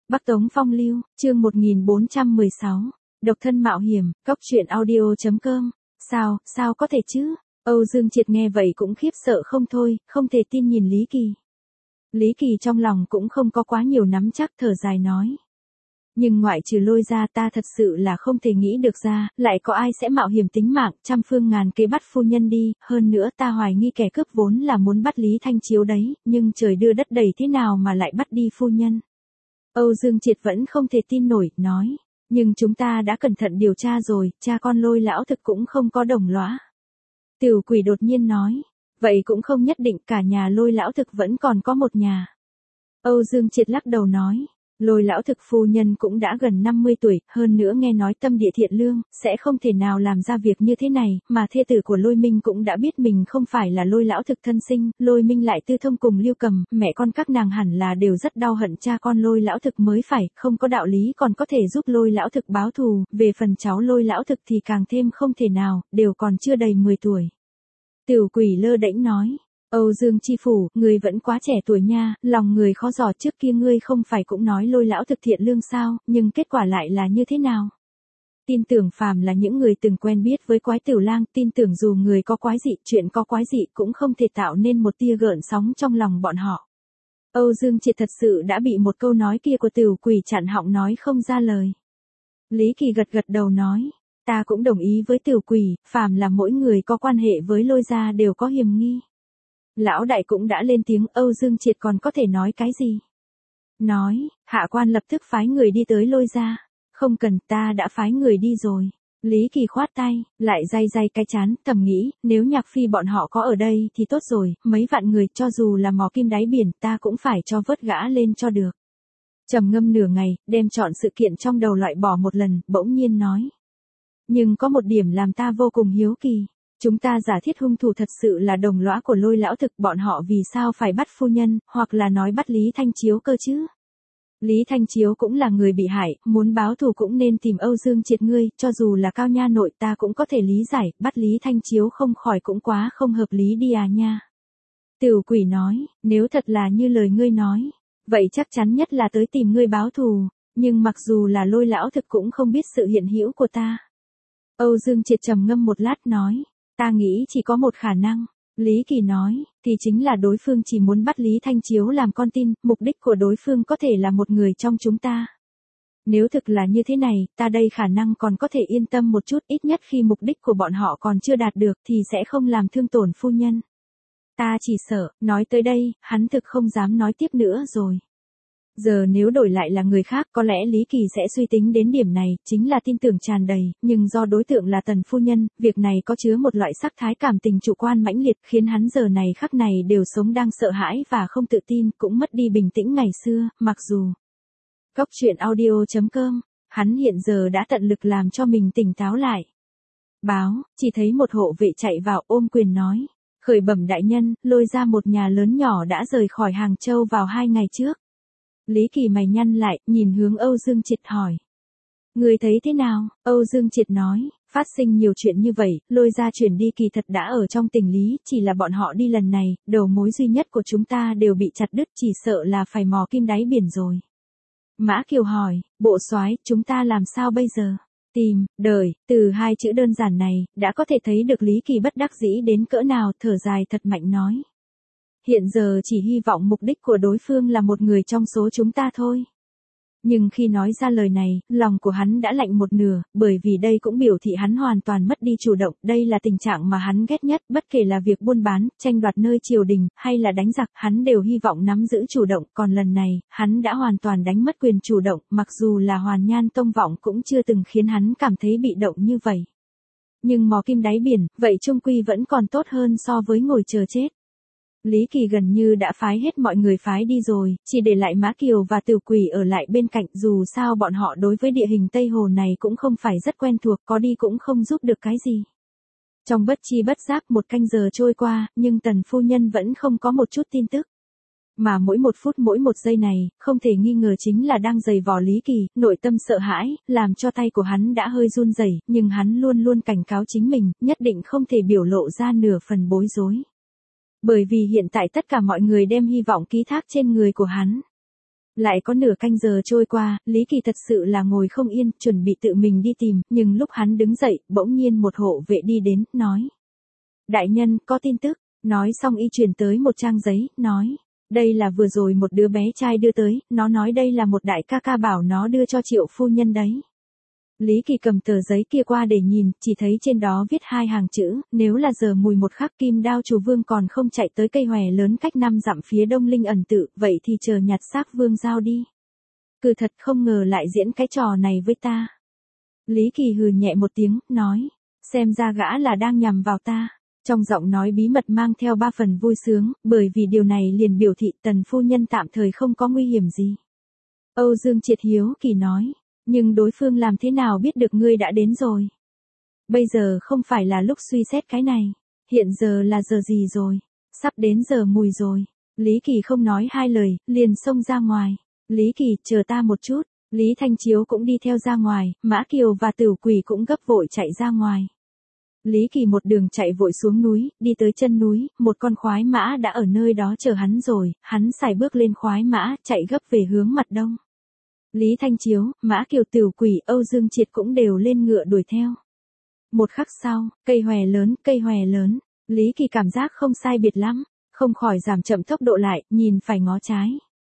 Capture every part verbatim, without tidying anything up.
Bắc Tống Phong Lưu, chương một nghìn bốn trăm mười sáu. Độc thân mạo hiểm, cốc truyện audio chấm com. Sao, sao có thể chứ? Âu Dương Triệt nghe vậy cũng khiếp sợ không thôi, không thể tin nhìn Lý Kỳ. Lý Kỳ trong lòng cũng không có quá nhiều nắm chắc, thở dài nói. Nhưng ngoại trừ Lôi ra, ta thật sự là không thể nghĩ được ra, lại có ai sẽ mạo hiểm tính mạng, trăm phương ngàn kế bắt phu nhân đi, hơn nữa ta hoài nghi kẻ cướp vốn là muốn bắt Lý Thanh Chiếu đấy, nhưng trời đưa đất đẩy thế nào mà lại bắt đi phu nhân. Âu Dương Triệt vẫn không thể tin nổi, nói, nhưng chúng ta đã cẩn thận điều tra rồi, cha con Lôi lão thực cũng không có đồng lõa. Tiểu Quỷ đột nhiên nói, vậy cũng không nhất định, cả nhà Lôi lão thực vẫn còn có một nhà. Âu Dương Triệt lắc đầu nói, Lôi lão thực phu nhân cũng đã gần năm mươi tuổi, hơn nữa nghe nói tâm địa thiện lương, sẽ không thể nào làm ra việc như thế này, mà thê tử của Lôi Minh cũng đã biết mình không phải là Lôi lão thực thân sinh, Lôi Minh lại tư thông cùng Lưu Cầm, mẹ con các nàng hẳn là đều rất đau hận cha con Lôi lão thực mới phải, không có đạo lý còn có thể giúp Lôi lão thực báo thù, về phần cháu Lôi lão thực thì càng thêm không thể nào, đều còn chưa đầy mười tuổi. Tiểu Quỷ lơ đễnh nói. Âu Dương chi phủ, người vẫn quá trẻ tuổi nha, lòng người khó dò, trước kia ngươi không phải cũng nói Lôi lão thực thiện lương sao, nhưng kết quả lại là như thế nào? Tin tưởng phàm là những người từng quen biết với Quái Tiểu Lang, tin tưởng dù người có quái dị, chuyện có quái dị cũng không thể tạo nên một tia gợn sóng trong lòng bọn họ. Âu Dương Triệt thật sự đã bị một câu nói kia của Tiểu Quỷ chặn họng nói không ra lời. Lý Kỳ gật gật đầu nói, ta cũng đồng ý với Tiểu Quỷ, phàm là mỗi người có quan hệ với Lôi gia đều có hiềm nghi. Lão đại cũng đã lên tiếng, Âu Dương Triệt còn có thể nói cái gì? Nói, hạ quan lập tức phái người đi tới Lôi gia. Không cần, ta đã phái người đi rồi. Lý Kỳ khoát tay, lại day day cái chán, thầm nghĩ, nếu Nhạc Phi bọn họ có ở đây thì tốt rồi, mấy vạn người, cho dù là mò kim đáy biển, ta cũng phải cho vớt gã lên cho được. Trầm ngâm nửa ngày, đem chọn sự kiện trong đầu loại bỏ một lần, bỗng nhiên nói. Nhưng có một điểm làm ta vô cùng hiếu kỳ. Chúng ta giả thiết hung thủ thật sự là đồng lõa của Lôi lão thực, bọn họ vì sao phải bắt phu nhân, hoặc là nói bắt Lý Thanh Chiếu cơ chứ? Lý Thanh Chiếu cũng là người bị hại, muốn báo thù cũng nên tìm Âu Dương Triệt ngươi, cho dù là cao nha nội ta cũng có thể lý giải, bắt Lý Thanh Chiếu không khỏi cũng quá không hợp lý đi à nha. Tiểu Quỷ nói, nếu thật là như lời ngươi nói, vậy chắc chắn nhất là tới tìm ngươi báo thù, nhưng mặc dù là Lôi lão thực cũng không biết sự hiện hữu của ta. Âu Dương Triệt trầm ngâm một lát nói. Ta nghĩ chỉ có một khả năng, Lý Kỳ nói, thì chính là đối phương chỉ muốn bắt Lý Thanh Chiếu làm con tin, mục đích của đối phương có thể là một người trong chúng ta. Nếu thực là như thế này, ta đây khả năng còn có thể yên tâm một chút, ít nhất khi mục đích của bọn họ còn chưa đạt được thì sẽ không làm thương tổn phu nhân. Ta chỉ sợ, nói tới đây, hắn thực không dám nói tiếp nữa rồi. Giờ nếu đổi lại là người khác có lẽ Lý Kỳ sẽ suy tính đến điểm này, chính là tin tưởng tràn đầy, nhưng do đối tượng là Tần phu nhân, việc này có chứa một loại sắc thái cảm tình chủ quan mãnh liệt khiến hắn giờ này khắc này đều sống đang sợ hãi và không tự tin, cũng mất đi bình tĩnh ngày xưa, mặc dù. Cốc truyện audio chấm com, hắn hiện giờ đã tận lực làm cho mình tỉnh táo lại. Báo, chỉ thấy một hộ vệ chạy vào ôm quyền nói, khởi bẩm đại nhân, Lôi ra một nhà lớn nhỏ đã rời khỏi Hàng Châu vào hai ngày trước. Lý Kỳ mày nhăn lại, nhìn hướng Âu Dương Triệt hỏi. Người thấy thế nào? Âu Dương Triệt nói, phát sinh nhiều chuyện như vậy, Lôi ra chuyển đi kỳ thật đã ở trong tình lý, chỉ là bọn họ đi lần này, đầu mối duy nhất của chúng ta đều bị chặt đứt, chỉ sợ là phải mò kim đáy biển rồi. Mã Kiều hỏi, bộ soái, chúng ta làm sao bây giờ? Tìm, đợi, từ hai chữ đơn giản này, đã có thể thấy được Lý Kỳ bất đắc dĩ đến cỡ nào, thở dài thật mạnh nói. Hiện giờ chỉ hy vọng mục đích của đối phương là một người trong số chúng ta thôi. Nhưng khi nói ra lời này, lòng của hắn đã lạnh một nửa, bởi vì đây cũng biểu thị hắn hoàn toàn mất đi chủ động, đây là tình trạng mà hắn ghét nhất, bất kể là việc buôn bán, tranh đoạt nơi triều đình, hay là đánh giặc, hắn đều hy vọng nắm giữ chủ động, còn lần này, hắn đã hoàn toàn đánh mất quyền chủ động, mặc dù là Hoàn Nhan Tông Vọng cũng chưa từng khiến hắn cảm thấy bị động như vậy. Nhưng mò kim đáy biển, vậy chung quy vẫn còn tốt hơn so với ngồi chờ chết. Lý Kỳ gần như đã phái hết mọi người phái đi rồi, chỉ để lại Mã Kiều và Tiểu Quỷ ở lại bên cạnh, dù sao bọn họ đối với địa hình Tây Hồ này cũng không phải rất quen thuộc, có đi cũng không giúp được cái gì. Trong bất chi bất giác một canh giờ trôi qua, nhưng Tần phu nhân vẫn không có một chút tin tức. Mà mỗi một phút mỗi một giây này, không thể nghi ngờ chính là đang giày vò Lý Kỳ, nội tâm sợ hãi, làm cho tay của hắn đã hơi run rẩy, nhưng hắn luôn luôn cảnh cáo chính mình, nhất định không thể biểu lộ ra nửa phần bối rối. Bởi vì hiện tại tất cả mọi người đem hy vọng ký thác trên người của hắn. Lại có nửa canh giờ trôi qua, Lý Kỳ thật sự là ngồi không yên, chuẩn bị tự mình đi tìm, nhưng lúc hắn đứng dậy, bỗng nhiên một hộ vệ đi đến, nói. Đại nhân, có tin tức, nói xong y truyền tới một trang giấy, nói. Đây là vừa rồi một đứa bé trai đưa tới, nó nói đây là một đại ca ca bảo nó đưa cho Triệu phu nhân đấy. Lý Kỳ cầm tờ giấy kia qua để nhìn, chỉ thấy trên đó viết hai hàng chữ, nếu là giờ mùi một khắc Kim Đao chủ vương còn không chạy tới cây hòe lớn cách năm dặm phía đông linh ẩn tự, vậy thì chờ nhặt xác vương giao đi. Cứ thật không ngờ lại diễn cái trò này với ta. Lý Kỳ hừ nhẹ một tiếng, nói, xem ra gã là đang nhằm vào ta. Trong giọng nói bí mật mang theo ba phần vui sướng, bởi vì điều này liền biểu thị Tần phu nhân tạm thời không có nguy hiểm gì. Âu Dương Triệt hiếu kỳ nói. Nhưng đối phương làm thế nào biết được ngươi đã đến rồi? Bây giờ không phải là lúc suy xét cái này. Hiện giờ là giờ gì rồi? Sắp đến giờ mùi rồi. Lý Kỳ không nói hai lời, liền xông ra ngoài. Lý Kỳ, chờ ta một chút. Lý Thanh Chiếu cũng đi theo ra ngoài, Mã Kiều và Tửu Quỷ cũng gấp vội chạy ra ngoài. Lý Kỳ một đường chạy vội xuống núi, đi tới chân núi, một con khoái mã đã ở nơi đó chờ hắn rồi, hắn sải bước lên khoái mã, chạy gấp về hướng mặt đông. Lý Thanh Chiếu, Mã Kiều, Tửu Quỷ, Âu Dương Triệt cũng đều lên ngựa đuổi theo. Một khắc sau, cây hòe lớn, cây hòe lớn, Lý Kỳ cảm giác không sai biệt lắm, không khỏi giảm chậm tốc độ lại, nhìn phải ngó trái.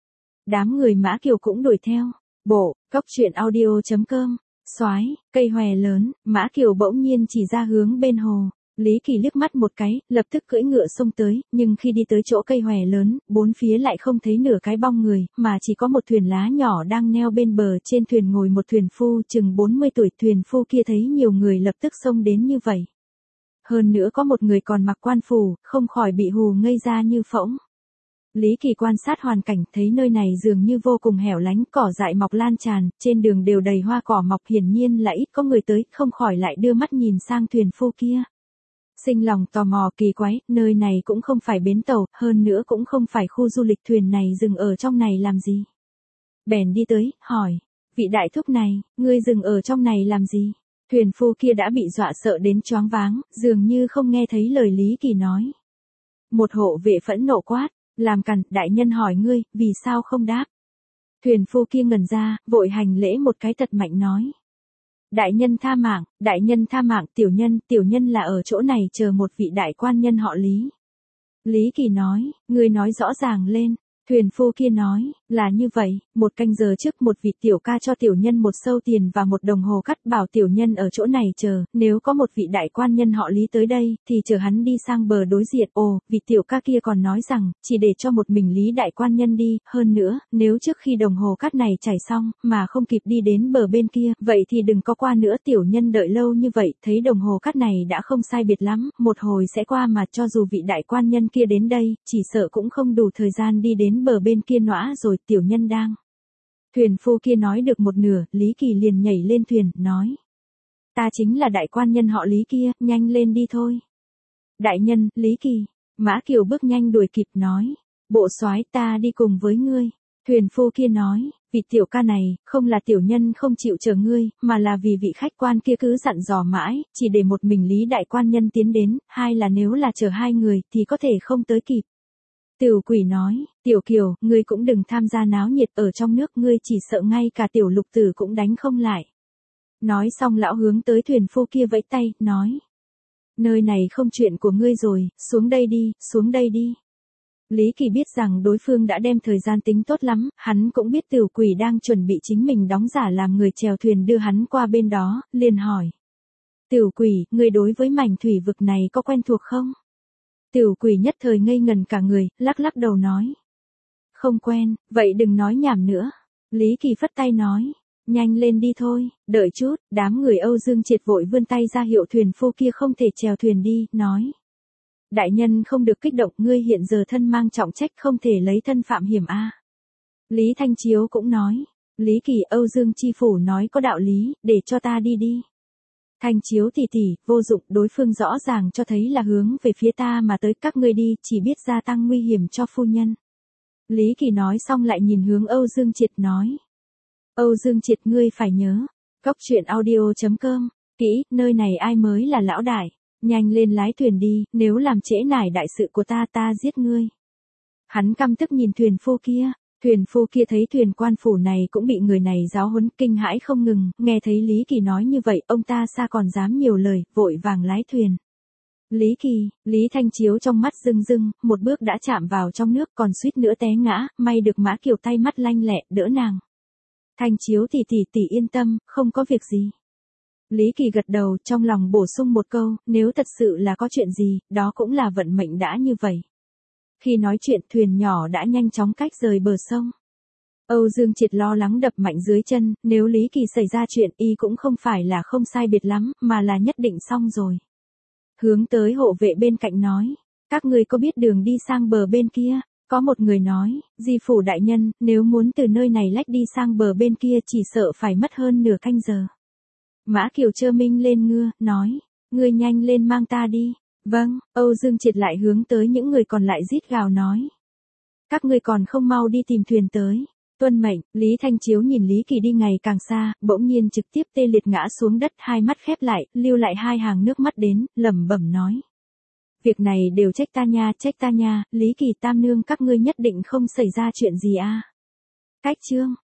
Đám người Mã Kiều cũng đuổi theo. Bộ, cóc truyện audio chấm com, soái, cây hòe lớn, Mã Kiều bỗng nhiên chỉ ra hướng bên hồ. Lý Kỳ liếc mắt một cái, lập tức cưỡi ngựa xông tới, nhưng khi đi tới chỗ cây hòe lớn, bốn phía lại không thấy nửa cái bóng người, mà chỉ có một thuyền lá nhỏ đang neo bên bờ, trên thuyền ngồi một thuyền phu chừng bốn mươi tuổi, thuyền phu kia thấy nhiều người lập tức xông đến như vậy. Hơn nữa có một người còn mặc quan phủ, không khỏi bị hù ngây ra như phỗng. Lý Kỳ quan sát hoàn cảnh, thấy nơi này dường như vô cùng hẻo lánh, cỏ dại mọc lan tràn, trên đường đều đầy hoa cỏ mọc, hiển nhiên là ít có người tới, không khỏi lại đưa mắt nhìn sang thuyền phu kia. Sinh lòng tò mò kỳ quái, nơi này cũng không phải bến tàu, hơn nữa cũng không phải khu du lịch, thuyền này dừng ở trong này làm gì. Bèn đi tới, hỏi, vị đại thúc này, ngươi dừng ở trong này làm gì? Thuyền phu kia đã bị dọa sợ đến choáng váng, dường như không nghe thấy lời Lý Kỳ nói. Một hộ vệ phẫn nộ quát, làm cằn, đại nhân hỏi ngươi, vì sao không đáp? Thuyền phu kia ngẩn ra, vội hành lễ một cái thật mạnh nói. Đại nhân tha mạng, đại nhân tha mạng, tiểu nhân, tiểu nhân là ở chỗ này chờ một vị đại quan nhân họ Lý. Lý Kỳ nói, ngươi nói rõ ràng lên. Thuyền phu kia nói, là như vậy, một canh giờ trước một vị tiểu ca cho tiểu nhân một sâu tiền và một đồng hồ cắt, bảo tiểu nhân ở chỗ này chờ, nếu có một vị đại quan nhân họ Lý tới đây, thì chờ hắn đi sang bờ đối diện. Ồ, vị tiểu ca kia còn nói rằng, chỉ để cho một mình Lý đại quan nhân đi, hơn nữa, nếu trước khi đồng hồ cắt này chảy xong, mà không kịp đi đến bờ bên kia, vậy thì đừng có qua nữa. Tiểu nhân đợi lâu như vậy, thấy đồng hồ cắt này đã không sai biệt lắm, một hồi sẽ qua, mà cho dù vị đại quan nhân kia đến đây, chỉ sợ cũng không đủ thời gian đi đến bờ bên kia nõa rồi. Tiểu nhân đang. Thuyền phu kia nói được một nửa, Lý Kỳ liền nhảy lên thuyền, nói. Ta chính là đại quan nhân họ Lý kia, nhanh lên đi thôi. Đại nhân, Lý Kỳ. Mã Kiều bước nhanh đuổi kịp, nói. Bộ soái, ta đi cùng với ngươi. Thuyền phu kia nói, vị tiểu ca này, không là tiểu nhân không chịu chờ ngươi, mà là vì vị khách quan kia cứ dặn dò mãi, chỉ để một mình Lý đại quan nhân tiến đến, hai là nếu là chờ hai người, thì có thể không tới kịp. Tửu Quỷ nói, Tiểu Kiều, ngươi cũng đừng tham gia náo nhiệt, ở trong nước ngươi chỉ sợ ngay cả tiểu lục tử cũng đánh không lại. Nói xong lão hướng tới thuyền phu kia vẫy tay, nói. Nơi này không chuyện của ngươi rồi, xuống đây đi, xuống đây đi. Lý Kỳ biết rằng đối phương đã đem thời gian tính tốt lắm, hắn cũng biết Tửu Quỷ đang chuẩn bị chính mình đóng giả làm người chèo thuyền đưa hắn qua bên đó, liền hỏi. Tửu Quỷ, ngươi đối với mảnh thủy vực này có quen thuộc không? Tửu Quỷ nhất thời ngây ngần cả người, lắc lắc đầu nói. Không quen, vậy đừng nói nhảm nữa. Lý Kỳ phất tay nói. Nhanh lên đi thôi, đợi chút, đám người Âu Dương Triệt vội vươn tay ra hiệu thuyền phu kia không thể chèo thuyền đi, nói. Đại nhân không được kích động, ngươi hiện giờ thân mang trọng trách, không thể lấy thân phạm hiểm a. Lý Thanh Chiếu cũng nói. Lý Kỳ, Âu Dương chi phủ nói có đạo lý, để cho ta đi đi. Thanh Chiếu tỷ tỷ, vô dụng, đối phương rõ ràng cho thấy là hướng về phía ta mà tới, các ngươi đi, chỉ biết gia tăng nguy hiểm cho phu nhân. Lý Kỳ nói xong lại nhìn hướng Âu Dương Triệt nói. Âu Dương Triệt, ngươi phải nhớ. Cóc truyện audio chấm com, kỹ, nơi này ai mới là lão đại. Nhanh lên lái thuyền đi, nếu làm trễ nải đại sự của ta, ta giết ngươi. Hắn căm tức nhìn thuyền phu kia. Thuyền phu kia thấy thuyền quan phủ này cũng bị người này giáo huấn, kinh hãi không ngừng, nghe thấy Lý Kỳ nói như vậy, ông ta sao còn dám nhiều lời, vội vàng lái thuyền. Lý Kỳ, Lý Thanh Chiếu trong mắt rưng rưng, một bước đã chạm vào trong nước, còn suýt nữa té ngã, may được Mã Kiều tay mắt lanh lẹ, đỡ nàng. Thanh Chiếu tỷ tỷ tỷ yên tâm, không có việc gì. Lý Kỳ gật đầu, trong lòng bổ sung một câu, nếu thật sự là có chuyện gì, đó cũng là vận mệnh đã như vậy. Khi nói chuyện, thuyền nhỏ đã nhanh chóng cách rời bờ sông. Âu Dương Triệt lo lắng đập mạnh dưới chân, nếu Lý Kỳ xảy ra chuyện, y cũng không phải là không sai biệt lắm, mà là nhất định xong rồi. Hướng tới hộ vệ bên cạnh nói, các người có biết đường đi sang bờ bên kia? Có một người nói, Di phủ đại nhân, nếu muốn từ nơi này lách đi sang bờ bên kia chỉ sợ phải mất hơn nửa canh giờ. Mã Kiều trơ minh lên ngưa, nói, ngươi nhanh lên mang ta đi. Vâng, Âu Dương Triệt lại hướng tới những người còn lại rít gào nói. Các ngươi còn không mau đi tìm thuyền tới. Tuân mệnh, Lý Thanh Chiếu nhìn Lý Kỳ đi ngày càng xa, bỗng nhiên trực tiếp tê liệt ngã xuống đất, hai mắt khép lại, lưu lại hai hàng nước mắt đến, lẩm bẩm nói. Việc này đều trách ta nha, trách ta nha, Lý Kỳ tam nương các ngươi nhất định không xảy ra chuyện gì a. À? Cách chương.